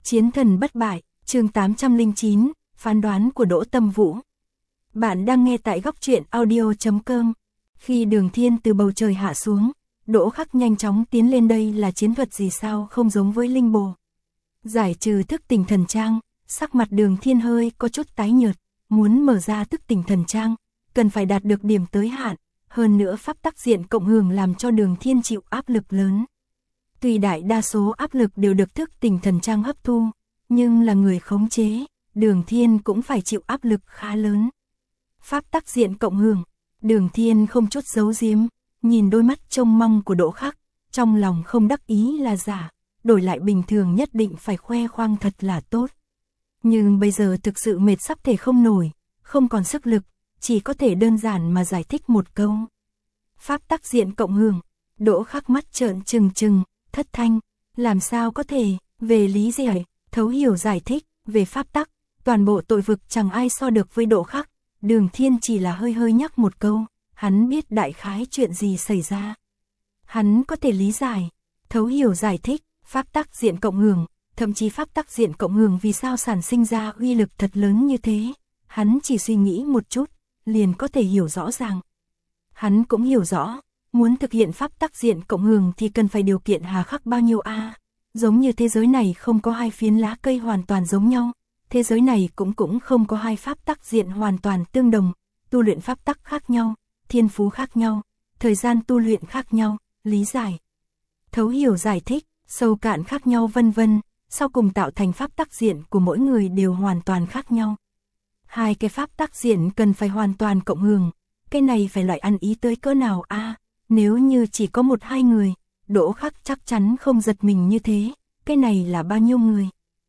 Chiến thần bất bại, chương 809, phán đoán của Đỗ Tâm Vũ. Bạn đang nghe tại góc truyện audio.com. Khi Đường Thiên từ bầu trời hạ xuống, Đỗ Khắc nhanh chóng tiến lên. Đây là chiến thuật gì sao không giống với linh bồ. Giải trừ thức tỉnh thần trang, sắc mặt Đường Thiên hơi có chút tái nhợt, muốn mở ra thức tỉnh thần trang, cần phải đạt được điểm tới hạn, hơn nữa pháp tắc diện cộng hưởng làm cho Đường Thiên chịu áp lực lớn. Tuy đại đa số áp lực đều được thức tỉnh thần trang hấp thu, nhưng là người khống chế, Đường Thiên cũng phải chịu áp lực khá lớn. Pháp tắc diện cộng hưởng, Đường Thiên không chút giấu giếm, nhìn đôi mắt trông mong của Đỗ Khắc, trong lòng không đắc ý là giả, đổi lại bình thường nhất định phải khoe khoang thật là tốt. Nhưng bây giờ thực sự mệt sắp thể không nổi, không còn sức lực, chỉ có thể đơn giản mà giải thích một câu. Pháp tắc diện cộng hưởng, Đỗ Khắc mắt trợn trừng trừng, thất thanh, làm sao có thể, về lý giải, thấu hiểu giải thích, về pháp tắc, toàn bộ tội vực chẳng ai so được với Đỗ Khắc. Đường Thiên chỉ là hơi hơi nhắc một câu, hắn biết đại khái chuyện gì xảy ra. Hắn có thể lý giải, thấu hiểu giải thích, pháp tắc diện cộng hưởng, thậm chí pháp tắc diện cộng hưởng vì sao sản sinh ra uy lực thật lớn như thế. Hắn chỉ suy nghĩ một chút, liền có thể hiểu rõ ràng. Hắn cũng hiểu rõ, muốn thực hiện pháp tắc diện cộng hưởng thì cần phải điều kiện hà khắc bao nhiêu a. Giống như thế giới này không có hai phiến lá cây hoàn toàn giống nhau, thế giới này cũng không có hai pháp tắc diện hoàn toàn tương đồng, tu luyện pháp tắc khác nhau, thiên phú khác nhau, thời gian tu luyện khác nhau, lý giải, thấu hiểu giải thích, sâu cạn khác nhau vân vân, sau cùng tạo thành pháp tắc diện của mỗi người đều hoàn toàn khác nhau. Hai cái pháp tắc diện cần phải hoàn toàn cộng hưởng, cái này phải loại ăn ý tới cỡ nào a? Nếu như chỉ có một hai người, Đỗ Khắc chắc chắn không giật mình như thế, cái này là bao nhiêu người?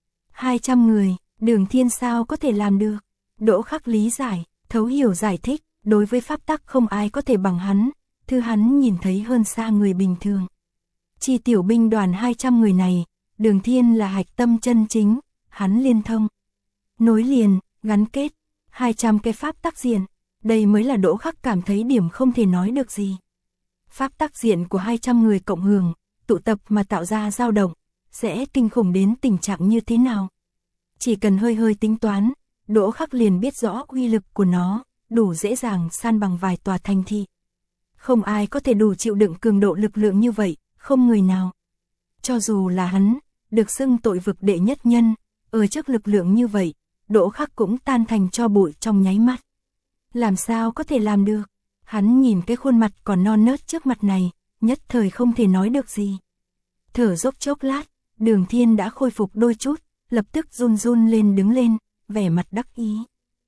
200 người, Đường Thiên sao có thể làm được? Đỗ Khắc lý giải, thấu hiểu giải thích, đối với pháp tắc không ai có thể bằng hắn, thứ hắn nhìn thấy hơn xa người bình thường. Chi tiểu binh đoàn 200 người này, Đường Thiên là hạch tâm chân chính, hắn liên thông, nối liền, gắn kết, 200 cái pháp tắc diện, đây mới là Đỗ Khắc cảm thấy điểm không thể nói được gì. Pháp tắc diện của 200 người cộng hưởng, tụ tập mà tạo ra dao động, sẽ kinh khủng đến tình trạng như thế nào. Chỉ cần hơi hơi tính toán, Đỗ Khắc liền biết rõ uy lực của nó, đủ dễ dàng san bằng vài tòa thành thị. Không ai có thể đủ chịu đựng cường độ lực lượng như vậy, không người nào. Cho dù là hắn, được xưng tội vực đệ nhất nhân, ở trước lực lượng như vậy, Đỗ Khắc cũng tan thành tro bụi trong nháy mắt. Làm sao có thể làm được? Hắn nhìn cái khuôn mặt còn non nớt trước mặt này, nhất thời không thể nói được gì. Thở dốc chốc lát, Đường Thiên đã khôi phục đôi chút, lập tức run run lên đứng lên, vẻ mặt đắc ý.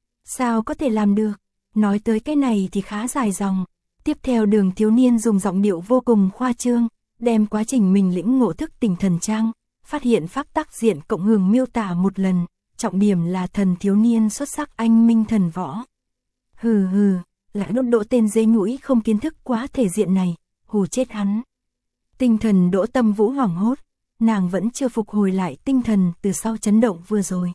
Sao có thể làm được? Nói tới cái này thì khá dài dòng. Tiếp theo Đường thiếu niên dùng giọng điệu vô cùng khoa trương, đem quá trình mình lĩnh ngộ thức tỉnh thần trang, phát hiện pháp tắc diện cộng hưởng miêu tả một lần, trọng điểm là thần thiếu niên xuất sắc anh minh thần võ. Hừ hừ, lại Đỗ tên dê nhũi không kiến thức quá thể diện này, hù chết hắn. Tinh thần Đỗ Tâm Vũ hoảng hốt, nàng vẫn chưa phục hồi lại tinh thần từ sau chấn động vừa rồi.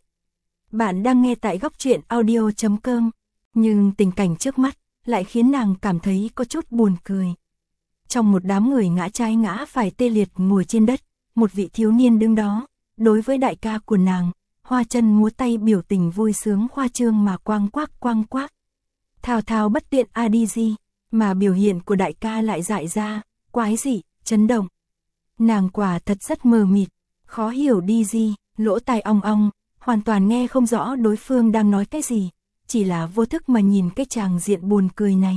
Bạn đang nghe tại góc truyện audio.com, nhưng tình cảnh trước mắt lại khiến nàng cảm thấy có chút buồn cười. Trong một đám người ngã trái ngã phải tê liệt ngồi trên đất, một vị thiếu niên đứng đó, đối với đại ca của nàng, hoa chân múa tay biểu tình vui sướng khoa trương mà quang quác. Thao thao bất tuyệt ADG, mà biểu hiện của đại ca lại dại ra, quái dị, chấn động. Nàng quả thật rất mờ mịt, khó hiểu đi gì, lỗ tai ong ong, hoàn toàn nghe không rõ đối phương đang nói cái gì, chỉ là vô thức mà nhìn cái tràng diện buồn cười này.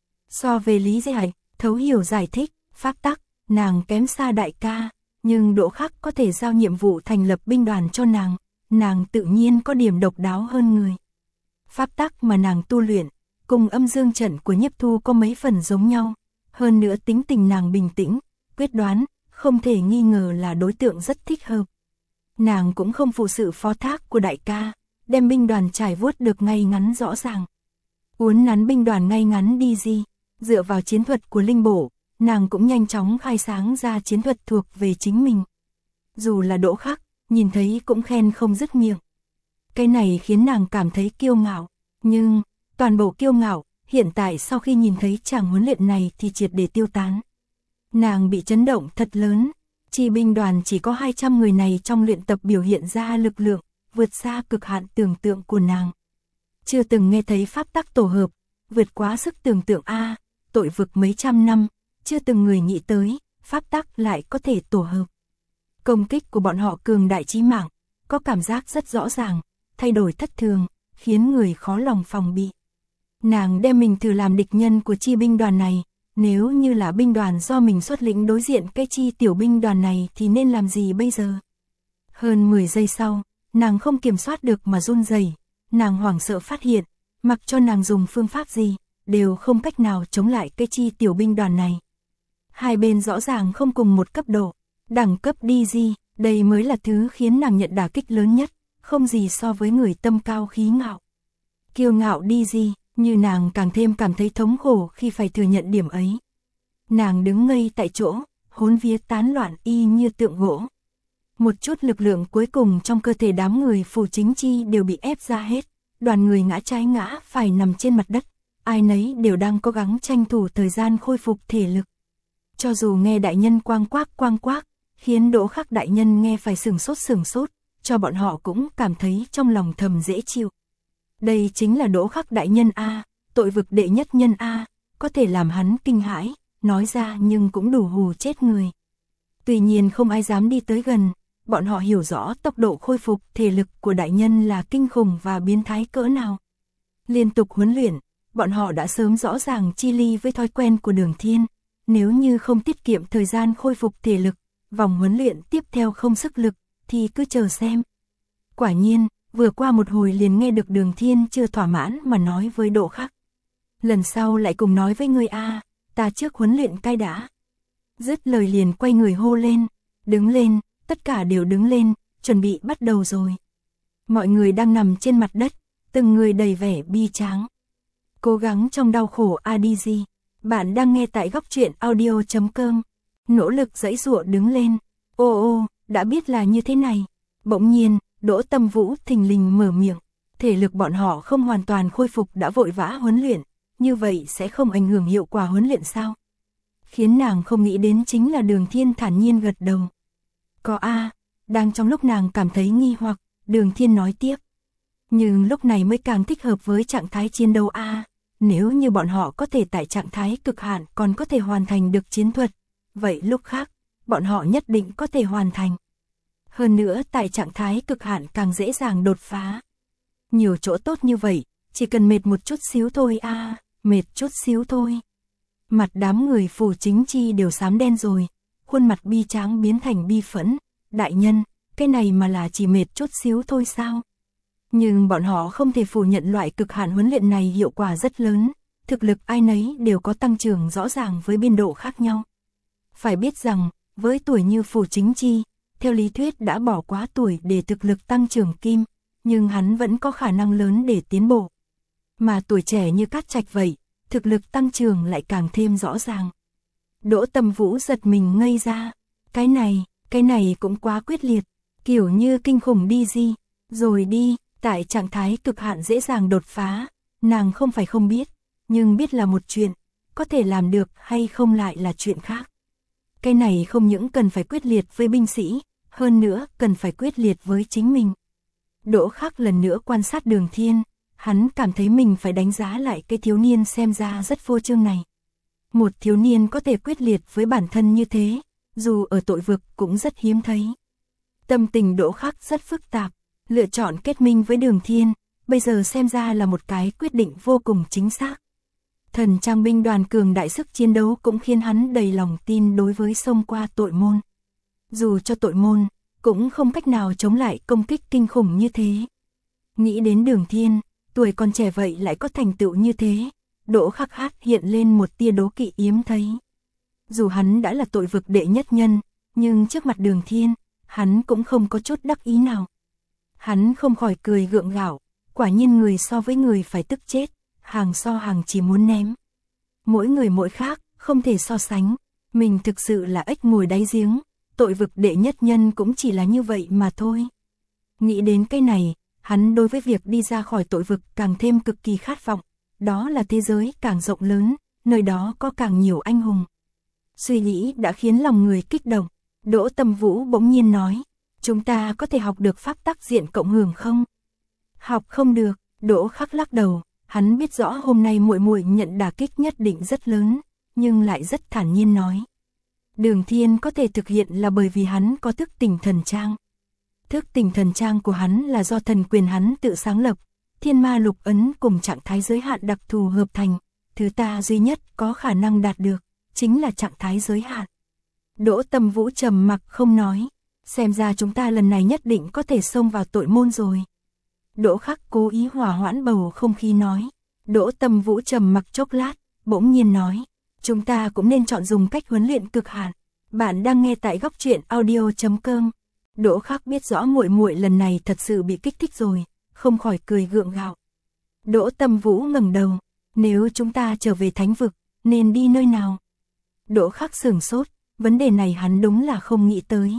So về lý giải, thấu hiểu giải thích, pháp tắc, nàng kém xa đại ca, nhưng Đỗ Khắc có thể giao nhiệm vụ thành lập binh đoàn cho nàng tự nhiên có điểm độc đáo hơn người. Pháp tắc mà nàng tu luyện, cùng âm dương trận của Nhiếp Thu có mấy phần giống nhau, hơn nữa tính tình nàng bình tĩnh, quyết đoán, không thể nghi ngờ là đối tượng rất thích hợp. Nàng cũng không phụ sự phó thác của đại ca, đem binh đoàn trải vuốt được ngay ngắn rõ ràng. Uốn nắn binh đoàn ngay ngắn đi gì, dựa vào chiến thuật của linh bổ, nàng cũng nhanh chóng khai sáng ra chiến thuật thuộc về chính mình. Dù là Đỗ Khắc, nhìn thấy cũng khen không dứt miệng. Cái này khiến nàng cảm thấy kiêu ngạo, nhưng toàn bộ kiêu ngạo, hiện tại sau khi nhìn thấy chàng huấn luyện này thì triệt để tiêu tán. Nàng bị chấn động thật lớn, Chi binh đoàn chỉ có 200 người này trong luyện tập biểu hiện ra lực lượng, vượt xa cực hạn tưởng tượng của nàng. Chưa từng nghe thấy pháp tắc tổ hợp, vượt quá sức tưởng tượng a, tội vực mấy trăm năm, chưa từng người nghĩ tới, pháp tắc lại có thể tổ hợp. Công kích của bọn họ cường đại chí mạng, có cảm giác rất rõ ràng, thay đổi thất thường, khiến người khó lòng phòng bị. Nàng đem mình thử làm địch nhân của chi binh đoàn này, nếu như là binh đoàn do mình xuất lĩnh đối diện cái chi tiểu binh đoàn này thì nên làm gì bây giờ? Hơn 10 giây sau, nàng không kiểm soát được mà run rẩy, nàng hoảng sợ phát hiện, mặc cho nàng dùng phương pháp gì, đều không cách nào chống lại cái chi tiểu binh đoàn này. Hai bên rõ ràng không cùng một cấp độ, đẳng cấp DG, đây mới là thứ khiến nàng nhận đả kích lớn nhất, không gì so với người tâm cao khí ngạo. Kiêu ngạo DG, như nàng càng thêm cảm thấy thống khổ khi phải thừa nhận điểm ấy. Nàng đứng ngây tại chỗ, hồn vía tán loạn y như tượng gỗ. Một chút lực lượng cuối cùng trong cơ thể đám người Phủ Chính Chi đều bị ép ra hết, đoàn người ngã trái ngã phải nằm trên mặt đất, ai nấy đều đang cố gắng tranh thủ thời gian khôi phục thể lực. Cho dù nghe đại nhân quang quác, khiến Đỗ Khắc đại nhân nghe phải sửng sốt, cho bọn họ cũng cảm thấy trong lòng thầm dễ chịu. Đây chính là Đỗ Khắc đại nhân a, tội vực đệ nhất nhân a, có thể làm hắn kinh hãi, nói ra nhưng cũng đủ hù chết người. Tuy nhiên không ai dám đi tới gần, bọn họ hiểu rõ tốc độ khôi phục thể lực của đại nhân là kinh khủng và biến thái cỡ nào. Liên tục huấn luyện, bọn họ đã sớm rõ ràng chi ly với thói quen của Đường Thiên, nếu như không tiết kiệm thời gian khôi phục thể lực, vòng huấn luyện tiếp theo không sức lực, thì cứ chờ xem. Quả nhiên, vừa qua một hồi liền nghe được Đường Thiên chưa thỏa mãn mà nói với Đỗ Khắc. Lần sau lại cùng nói với người a, ta trước huấn luyện cai đã. Dứt lời liền quay người hô lên, đứng lên, tất cả đều đứng lên, chuẩn bị bắt đầu rồi. Mọi người đang nằm trên mặt đất, từng người đầy vẻ bi tráng. Cố gắng trong đau khổ ADG. Bạn đang nghe tại góc truyện audio.com. Nỗ lực giãy giụa đứng lên. Ô, đã biết là như thế này. Bỗng nhiên, Đỗ Tâm Vũ thình lình mở miệng. Thể lực bọn họ không hoàn toàn khôi phục đã vội vã huấn luyện, như vậy sẽ không ảnh hưởng hiệu quả huấn luyện sao? Khiến nàng không nghĩ đến chính là Đường Thiên thản nhiên gật đầu. Có a, đang trong lúc nàng cảm thấy nghi hoặc, Đường Thiên nói tiếp. Nhưng lúc này mới càng thích hợp với trạng thái chiến đấu a. Nếu như bọn họ có thể tại trạng thái cực hạn còn có thể hoàn thành được chiến thuật, vậy lúc khác, bọn họ nhất định có thể hoàn thành. Hơn nữa tại trạng thái cực hạn càng dễ dàng đột phá. Nhiều chỗ tốt như vậy, chỉ cần mệt một chút xíu thôi a, mệt chút xíu thôi. Mặt đám người Phủ Chính Chi đều xám đen rồi, khuôn mặt bi tráng biến thành bi phẫn. Đại nhân, cái này mà là chỉ mệt chút xíu thôi sao? Nhưng bọn họ không thể phủ nhận loại cực hạn huấn luyện này hiệu quả rất lớn, thực lực ai nấy đều có tăng trưởng rõ ràng với biên độ khác nhau. Phải biết rằng, với tuổi như Phủ Chính Chi, theo lý thuyết đã bỏ quá tuổi để thực lực tăng trưởng kim, nhưng hắn vẫn có khả năng lớn để tiến bộ. Mà tuổi trẻ như Cát Trạch vậy, thực lực tăng trưởng lại càng thêm rõ ràng. Đỗ Tâm Vũ giật mình ngây ra, cái này cũng quá quyết liệt, kiểu như kinh khủng đi gì, rồi đi. Tại trạng thái cực hạn dễ dàng đột phá, nàng không phải không biết, nhưng biết là một chuyện, có thể làm được hay không lại là chuyện khác. Cái này không những cần phải quyết liệt với binh sĩ, hơn nữa cần phải quyết liệt với chính mình. Đỗ Khắc lần nữa quan sát Đường Thiên, hắn cảm thấy mình phải đánh giá lại cái thiếu niên xem ra rất vô trương này. Một thiếu niên có thể quyết liệt với bản thân như thế, dù ở tội vực cũng rất hiếm thấy. Tâm tình Đỗ Khắc rất phức tạp. Lựa chọn kết minh với Đường Thiên, bây giờ xem ra là một cái quyết định vô cùng chính xác. Thần trang binh đoàn cường đại sức chiến đấu cũng khiến hắn đầy lòng tin đối với xông qua tội môn. Dù cho tội môn, cũng không cách nào chống lại công kích kinh khủng như thế. Nghĩ đến Đường Thiên, tuổi còn trẻ vậy lại có thành tựu như thế, Đỗ Khắc hát hiện lên một tia đố kỵ yếm thấy. Dù hắn đã là tội vực đệ nhất nhân, nhưng trước mặt Đường Thiên, hắn cũng không có chút đắc ý nào. Hắn không khỏi cười gượng gạo, quả nhiên người so với người phải tức chết, hàng so hàng chỉ muốn ném. Mỗi người mỗi khác, không thể so sánh, mình thực sự là ếch ngồi đáy giếng, tội vực đệ nhất nhân cũng chỉ là như vậy mà thôi. Nghĩ đến cái này, hắn đối với việc đi ra khỏi tội vực càng thêm cực kỳ khát vọng, đó là thế giới càng rộng lớn, nơi đó có càng nhiều anh hùng. Suy nghĩ đã khiến lòng người kích động, Đỗ Tâm Vũ bỗng nhiên nói, chúng ta có thể học được pháp tắc diện cộng hưởng không? Học không được, Đỗ Khắc lắc đầu, hắn biết rõ hôm nay muội muội nhận đả kích nhất định rất lớn, nhưng lại rất thản nhiên nói. Đường Thiên có thể thực hiện là bởi vì hắn có thức tỉnh thần trang. Thức tỉnh thần trang của hắn là do thần quyền hắn tự sáng lập, thiên ma lục ấn cùng trạng thái giới hạn đặc thù hợp thành, thứ ta duy nhất có khả năng đạt được, chính là trạng thái giới hạn. Đỗ Tâm Vũ trầm mặc không nói, xem ra chúng ta lần này nhất định có thể xông vào tội môn rồi. Đỗ Khắc cố ý hòa hoãn bầu không khí nói. Đỗ Tâm Vũ trầm mặc chốc lát, bỗng nhiên nói, chúng ta cũng nên chọn dùng cách huấn luyện cực hạn. Bạn đang nghe tại góc truyện audio.com. Đỗ Khắc biết rõ muội muội lần này thật sự bị kích thích rồi, không khỏi cười gượng gạo. Đỗ Tâm Vũ ngẩng đầu, nếu chúng ta trở về thánh vực, nên đi nơi nào? Đỗ Khắc sửng sốt, vấn đề này hắn đúng là không nghĩ tới.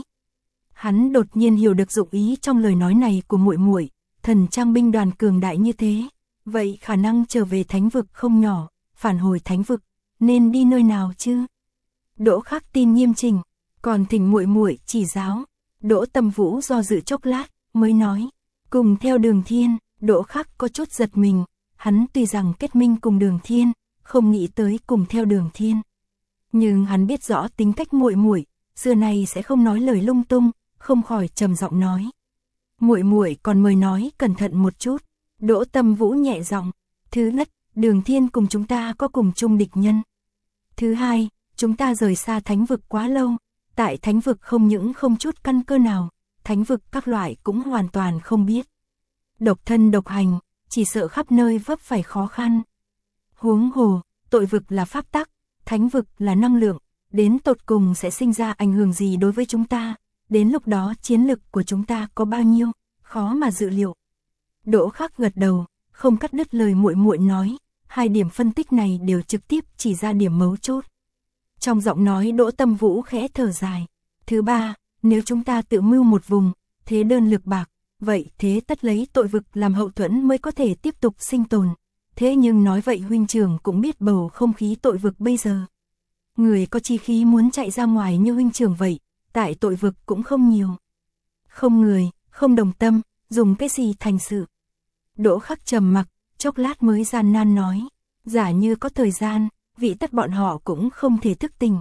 Hắn đột nhiên hiểu được dụng ý trong lời nói này của muội muội, thần trang binh đoàn cường đại như thế, vậy khả năng trở về thánh vực không nhỏ, phản hồi thánh vực, nên đi nơi nào chứ? Đỗ Khắc tin nghiêm chỉnh, còn thỉnh muội muội chỉ giáo. Đỗ Tâm Vũ do dự chốc lát, mới nói, cùng theo Đường Thiên. Đỗ Khắc có chút giật mình, hắn tuy rằng kết minh cùng Đường Thiên, không nghĩ tới cùng theo Đường Thiên. Nhưng hắn biết rõ tính cách muội muội, xưa nay sẽ không nói lời lung tung, không khỏi trầm giọng nói. Muội muội còn mời nói cẩn thận một chút. Đỗ Tâm Vũ nhẹ giọng, thứ nhất, Đường Thiên cùng chúng ta có cùng chung địch nhân. Thứ hai, chúng ta rời xa thánh vực quá lâu, tại thánh vực không những không chút căn cơ nào, thánh vực các loại cũng hoàn toàn không biết. Độc thân độc hành, chỉ sợ khắp nơi vấp phải khó khăn. Huống hồ, tội vực là pháp tắc, thánh vực là năng lượng, đến tột cùng sẽ sinh ra ảnh hưởng gì đối với chúng ta, đến lúc đó chiến lực của chúng ta có bao nhiêu, khó mà dự liệu. Đỗ Khắc gật đầu, không cắt đứt lời muội muội nói, hai điểm phân tích này đều trực tiếp chỉ ra điểm mấu chốt. Trong giọng nói Đỗ Tâm Vũ khẽ thở dài. Thứ ba, nếu chúng ta tự mưu một vùng, thế đơn lực bạc, vậy thế tất lấy tội vực làm hậu thuẫn mới có thể tiếp tục sinh tồn. Thế nhưng nói vậy huynh trưởng cũng biết bầu không khí tội vực bây giờ. Người có chi khí muốn chạy ra ngoài như huynh trưởng vậy, tại tội vực cũng không nhiều. Không người, không đồng tâm, dùng cái gì thành sự. Đỗ Khắc trầm mặc, chốc lát mới gian nan nói, giả như có thời gian, vị tất bọn họ cũng không thể thức tỉnh.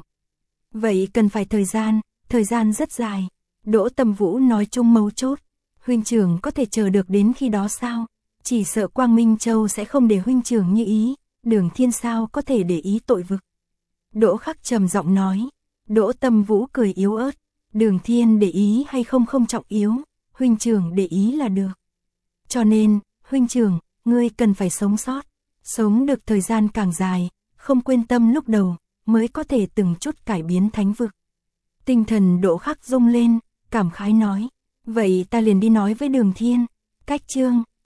Vậy cần phải thời gian rất dài. Đỗ Tâm Vũ nói chung mấu chốt, huynh trưởng có thể chờ được đến khi đó sao? Chỉ sợ Quang Minh Châu sẽ không để huynh trưởng như ý, Đường Thiên sao có thể để ý tội vực. Đỗ Khắc trầm giọng nói. Đỗ Tâm Vũ cười yếu ớt, Đường Thiên để ý hay không không trọng yếu, huynh trưởng để ý là được. Cho nên, huynh trưởng, ngươi cần phải sống sót, sống được thời gian càng dài, không quên tâm lúc đầu, mới có thể từng chút cải biến thánh vực. Tinh thần Đỗ Khắc rung lên, cảm khái nói, vậy ta liền đi nói với Đường Thiên. Cách chương